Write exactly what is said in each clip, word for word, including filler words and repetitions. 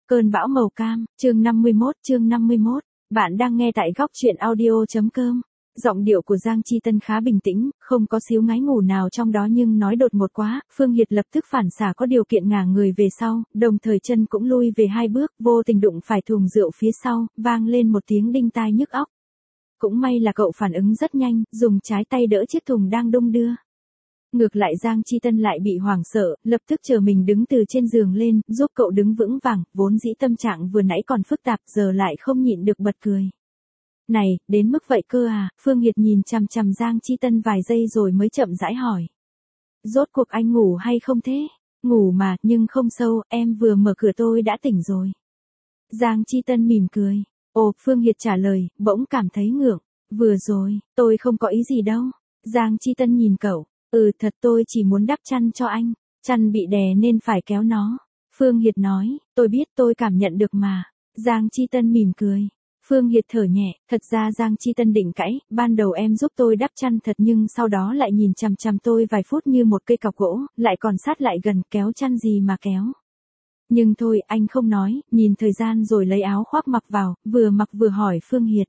Cơn bão màu cam, chương năm mươi mốt, chương năm mươi mốt. Bạn đang nghe tại góc truyện audio.com. Giọng điệu của Giang Chi Tân khá bình tĩnh, không có xíu ngái ngủ nào trong đó nhưng nói đột ngột quá, Phương Hiệt lập tức phản xả có điều kiện ngả người về sau, đồng thời chân cũng lui về hai bước, vô tình đụng phải thùng rượu phía sau, vang lên một tiếng đinh tai nhức óc. Cũng may là cậu phản ứng rất nhanh, dùng trái tay đỡ chiếc thùng đang đung đưa. Ngược lại Giang Chi Tân lại bị hoảng sợ, lập tức chờ mình đứng từ trên giường lên, giúp cậu đứng vững vàng, vốn dĩ tâm trạng vừa nãy còn phức tạp giờ lại không nhịn được bật cười. Này, đến mức vậy cơ à, Phương Hiệt nhìn chằm chằm Giang Chi Tân vài giây rồi mới chậm rãi hỏi. Rốt cuộc anh ngủ hay không thế? Ngủ mà, nhưng không sâu, em vừa mở cửa tôi đã tỉnh rồi. Giang Chi Tân mỉm cười. Ồ, Phương Hiệt trả lời, bỗng cảm thấy ngượng. Vừa rồi, tôi không có ý gì đâu. Giang Chi Tân nhìn cậu. Ừ thật tôi chỉ muốn đắp chăn cho anh, chăn bị đè nên phải kéo nó. Phương Hiệt nói, tôi biết tôi cảm nhận được mà. Giang Chi Tân mỉm cười. Phương Hiệt thở nhẹ, thật ra Giang Chi Tân định cãi, ban đầu em giúp tôi đắp chăn thật nhưng sau đó lại nhìn chằm chằm tôi vài phút như một cây cọc gỗ, lại còn sát lại gần kéo chăn gì mà kéo. Nhưng thôi anh không nói, nhìn thời gian rồi lấy áo khoác mặc vào, vừa mặc vừa hỏi Phương Hiệt.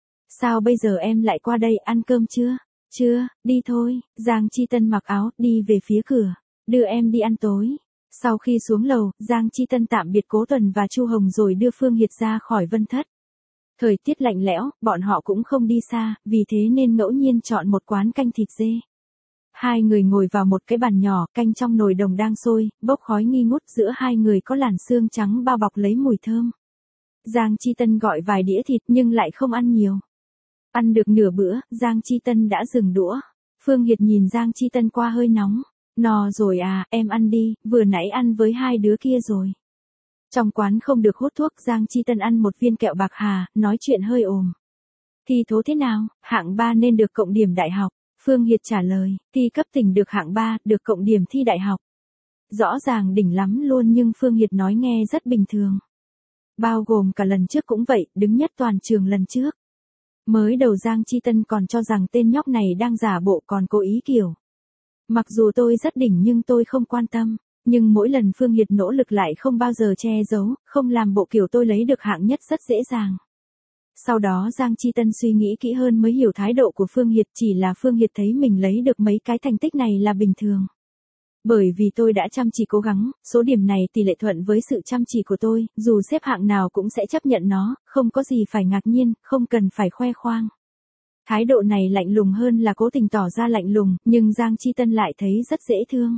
Sao bây giờ em lại qua đây ăn cơm chưa? Chưa, đi thôi, Giang Chi Tân mặc áo, đi về phía cửa, đưa em đi ăn tối. Sau khi xuống lầu, Giang Chi Tân tạm biệt Cố Tuần và Chu Hồng rồi đưa Phương Hiệt ra khỏi Vân Thất. Thời tiết lạnh lẽo, bọn họ cũng không đi xa, vì thế nên ngẫu nhiên chọn một quán canh thịt dê. Hai người ngồi vào một cái bàn nhỏ, canh trong nồi đồng đang sôi, bốc khói nghi ngút giữa hai người có làn xương trắng bao bọc lấy mùi thơm. Giang Chi Tân gọi vài đĩa thịt nhưng lại không ăn nhiều. Ăn được nửa bữa, Giang Chi Tân đã dừng đũa. Phương Hiệt nhìn Giang Chi Tân qua hơi nóng. No rồi à, em ăn đi, vừa nãy ăn với hai đứa kia rồi. Trong quán không được hút thuốc, Giang Chi Tân ăn một viên kẹo bạc hà, nói chuyện hơi ồm. Thi thố thế nào, hạng ba nên được cộng điểm đại học. Phương Hiệt trả lời, thi cấp tỉnh được hạng ba, được cộng điểm thi đại học. Rõ ràng đỉnh lắm luôn nhưng Phương Hiệt nói nghe rất bình thường. Bao gồm cả lần trước cũng vậy, đứng nhất toàn trường lần trước. Mới đầu Giang Chi Tân còn cho rằng tên nhóc này đang giả bộ còn cố ý kiểu. Mặc dù tôi rất đỉnh nhưng tôi không quan tâm, nhưng mỗi lần Phương Hiệt nỗ lực lại không bao giờ che giấu, không làm bộ kiểu tôi lấy được hạng nhất rất dễ dàng. Sau đó Giang Chi Tân suy nghĩ kỹ hơn mới hiểu thái độ của Phương Hiệt, chỉ là Phương Hiệt thấy mình lấy được mấy cái thành tích này là bình thường. Bởi vì tôi đã chăm chỉ cố gắng, số điểm này tỷ lệ thuận với sự chăm chỉ của tôi, dù xếp hạng nào cũng sẽ chấp nhận nó, không có gì phải ngạc nhiên, không cần phải khoe khoang. Thái độ này lạnh lùng hơn là cố tình tỏ ra lạnh lùng, nhưng Giang Chi Tân lại thấy rất dễ thương.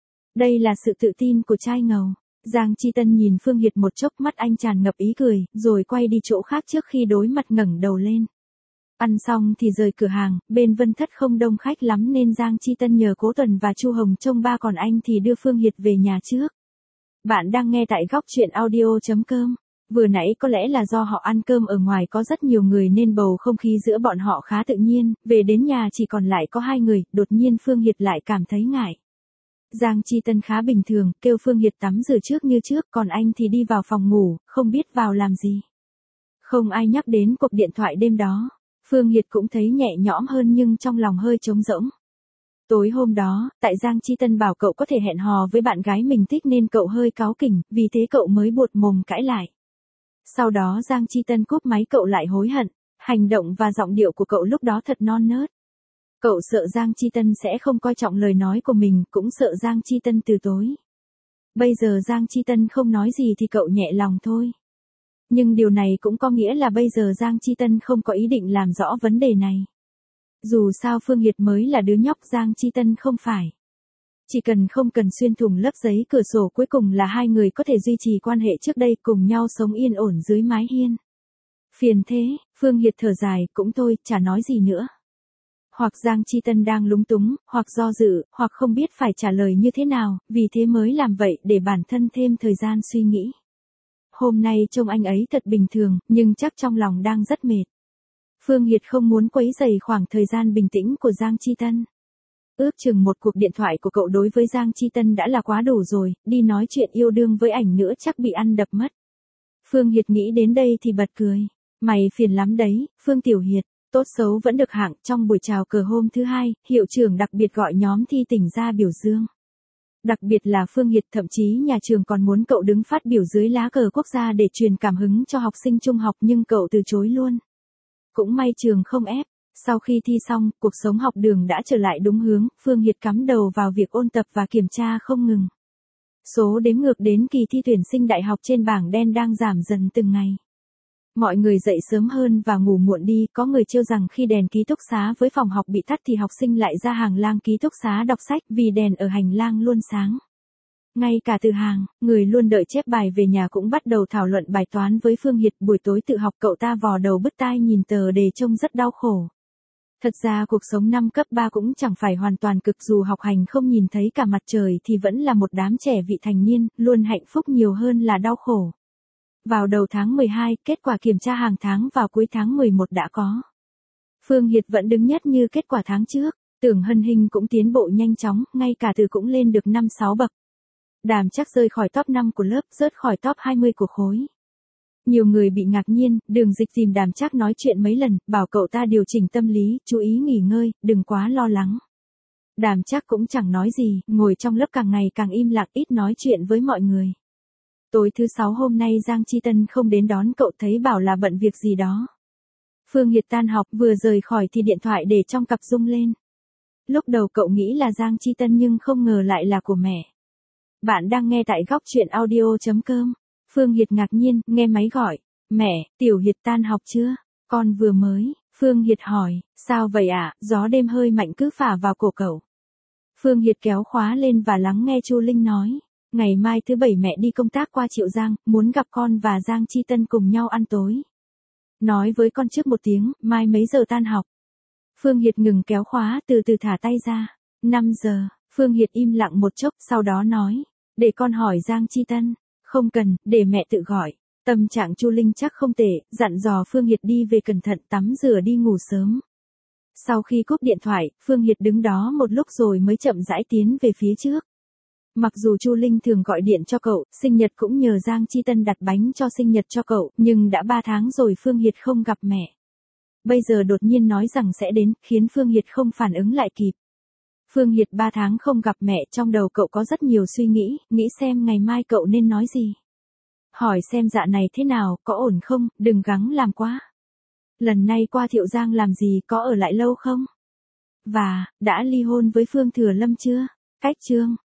Đây là sự tự tin của trai ngầu. Giang Chi Tân nhìn Phương Hiệt một chốc, mắt anh tràn ngập ý cười, rồi quay đi chỗ khác trước khi đối mặt ngẩng đầu lên. Ăn xong thì rời cửa hàng, bên Vân Thất không đông khách lắm nên Giang Chi Tân nhờ Cố Tuần và Chu Hồng trông ba còn anh thì đưa Phương Hiệt về nhà trước. Bạn đang nghe tại góc truyện audio.com. Vừa nãy có lẽ là do họ ăn cơm ở ngoài có rất nhiều người nên bầu không khí giữa bọn họ khá tự nhiên, về đến nhà chỉ còn lại có hai người, đột nhiên Phương Hiệt lại cảm thấy ngại. Giang Chi Tân khá bình thường, kêu Phương Hiệt tắm rửa trước như trước, còn anh thì đi vào phòng ngủ, không biết vào làm gì. Không ai nhắc đến cuộc điện thoại đêm đó. Phương Hiệt cũng thấy nhẹ nhõm hơn nhưng trong lòng hơi trống rỗng. Tối hôm đó, tại Giang Chi Tân bảo cậu có thể hẹn hò với bạn gái mình thích nên cậu hơi cáu kỉnh, vì thế cậu mới buột mồm cãi lại. Sau đó Giang Chi Tân cúp máy cậu lại hối hận, hành động và giọng điệu của cậu lúc đó thật non nớt. Cậu sợ Giang Chi Tân sẽ không coi trọng lời nói của mình, cũng sợ Giang Chi Tân từ chối. Bây giờ Giang Chi Tân không nói gì thì cậu nhẹ lòng thôi. Nhưng điều này cũng có nghĩa là bây giờ Giang Chi Tân không có ý định làm rõ vấn đề này. Dù sao Phương Hiệt mới là đứa nhóc, Giang Chi Tân không phải. Chỉ cần không cần xuyên thủng lớp giấy cửa sổ, cuối cùng là hai người có thể duy trì quan hệ trước đây, cùng nhau sống yên ổn dưới mái hiên. Phiền thế, Phương Hiệt thở dài, cũng thôi, chả nói gì nữa. Hoặc Giang Chi Tân đang lúng túng, hoặc do dự, hoặc không biết phải trả lời như thế nào, vì thế mới làm vậy để bản thân thêm thời gian suy nghĩ. Hôm nay trông anh ấy thật bình thường, nhưng chắc trong lòng đang rất mệt. Phương Hiệt không muốn quấy rầy khoảng thời gian bình tĩnh của Giang Chi Tân. Ước chừng một cuộc điện thoại của cậu đối với Giang Chi Tân đã là quá đủ rồi, đi nói chuyện yêu đương với ảnh nữa chắc bị ăn đập mất. Phương Hiệt nghĩ đến đây thì bật cười. Mày phiền lắm đấy, Phương Tiểu Hiệt, tốt xấu vẫn được hạng. Trong buổi chào cờ hôm thứ hai, hiệu trưởng đặc biệt gọi nhóm thi tỉnh ra biểu dương. Đặc biệt là Phương Hiệt, thậm chí nhà trường còn muốn cậu đứng phát biểu dưới lá cờ quốc gia để truyền cảm hứng cho học sinh trung học nhưng cậu từ chối luôn. Cũng may trường không ép. Sau khi thi xong, cuộc sống học đường đã trở lại đúng hướng, Phương Hiệt cắm đầu vào việc ôn tập và kiểm tra không ngừng. Số đếm ngược đến kỳ thi tuyển sinh đại học trên bảng đen đang giảm dần từng ngày. Mọi người dậy sớm hơn và ngủ muộn đi, có người trêu rằng khi đèn ký túc xá với phòng học bị tắt thì học sinh lại ra hành lang ký túc xá đọc sách vì đèn ở hành lang luôn sáng. Ngay cả từ hàng, người luôn đợi chép bài về nhà cũng bắt đầu thảo luận bài toán với Phương Hiệt, buổi tối tự học cậu ta vò đầu bứt tai nhìn tờ đề trông rất đau khổ. Thật ra cuộc sống năm cấp ba cũng chẳng phải hoàn toàn cực, dù học hành không nhìn thấy cả mặt trời thì vẫn là một đám trẻ vị thành niên, luôn hạnh phúc nhiều hơn là đau khổ. Vào đầu tháng mười hai, kết quả kiểm tra hàng tháng vào cuối tháng mười một đã có. Phương Hiệt vẫn đứng nhất như kết quả tháng trước, Tưởng Hân Hinh cũng tiến bộ nhanh chóng, ngay cả Từ cũng lên được năm sáu bậc. Đàm Trác rơi khỏi top năm của lớp, rớt khỏi top hai mươi của khối. Nhiều người bị ngạc nhiên, Đường Dịch tìm Đàm Trác nói chuyện mấy lần, bảo cậu ta điều chỉnh tâm lý, chú ý nghỉ ngơi, đừng quá lo lắng. Đàm Trác cũng chẳng nói gì, ngồi trong lớp càng ngày càng im lặng, ít nói chuyện với mọi người. Tối thứ sáu hôm nay Giang Chi Tân không đến đón cậu, thấy bảo là bận việc gì đó. Phương Hiệt tan học vừa rời khỏi thì điện thoại để trong cặp rung lên. Lúc đầu cậu nghĩ là Giang Chi Tân nhưng không ngờ lại là của mẹ. Bạn đang nghe tại góc truyện audio chấm com. Phương Hiệt ngạc nhiên, nghe máy gọi. Mẹ, Tiểu Hiệt tan học chưa? Con vừa mới. Phương Hiệt hỏi, sao vậy ạ? À? Gió đêm hơi mạnh cứ phả vào cổ cậu. Phương Hiệt kéo khóa lên và lắng nghe Chu Linh nói. Ngày mai thứ bảy mẹ đi công tác qua Triệu Giang, muốn gặp con và Giang Chi Tân cùng nhau ăn tối. Nói với con trước một tiếng, mai mấy giờ tan học? Phương Hiệt ngừng kéo khóa, từ từ thả tay ra. năm giờ, Phương Hiệt im lặng một chốc, sau đó nói. Để con hỏi Giang Chi Tân. Không cần, để mẹ tự gọi. Tâm trạng Chu Linh chắc không tệ, dặn dò Phương Hiệt đi về cẩn thận, tắm rửa đi ngủ sớm. Sau khi cúp điện thoại, Phương Hiệt đứng đó một lúc rồi mới chậm rãi tiến về phía trước. Mặc dù Chu Linh thường gọi điện cho cậu, sinh nhật cũng nhờ Giang Chi Tân đặt bánh cho sinh nhật cho cậu, nhưng đã ba tháng rồi Phương Hiệt không gặp mẹ. Bây giờ đột nhiên nói rằng sẽ đến, khiến Phương Hiệt không phản ứng lại kịp. Phương Hiệt ba tháng không gặp mẹ, trong đầu cậu có rất nhiều suy nghĩ, nghĩ xem ngày mai cậu nên nói gì. Hỏi xem dạ này thế nào, có ổn không, đừng gắng làm quá. Lần này qua Thiệu Giang làm gì, có ở lại lâu không? Và, đã ly hôn với Phương Thừa Lâm chưa? Cách chương.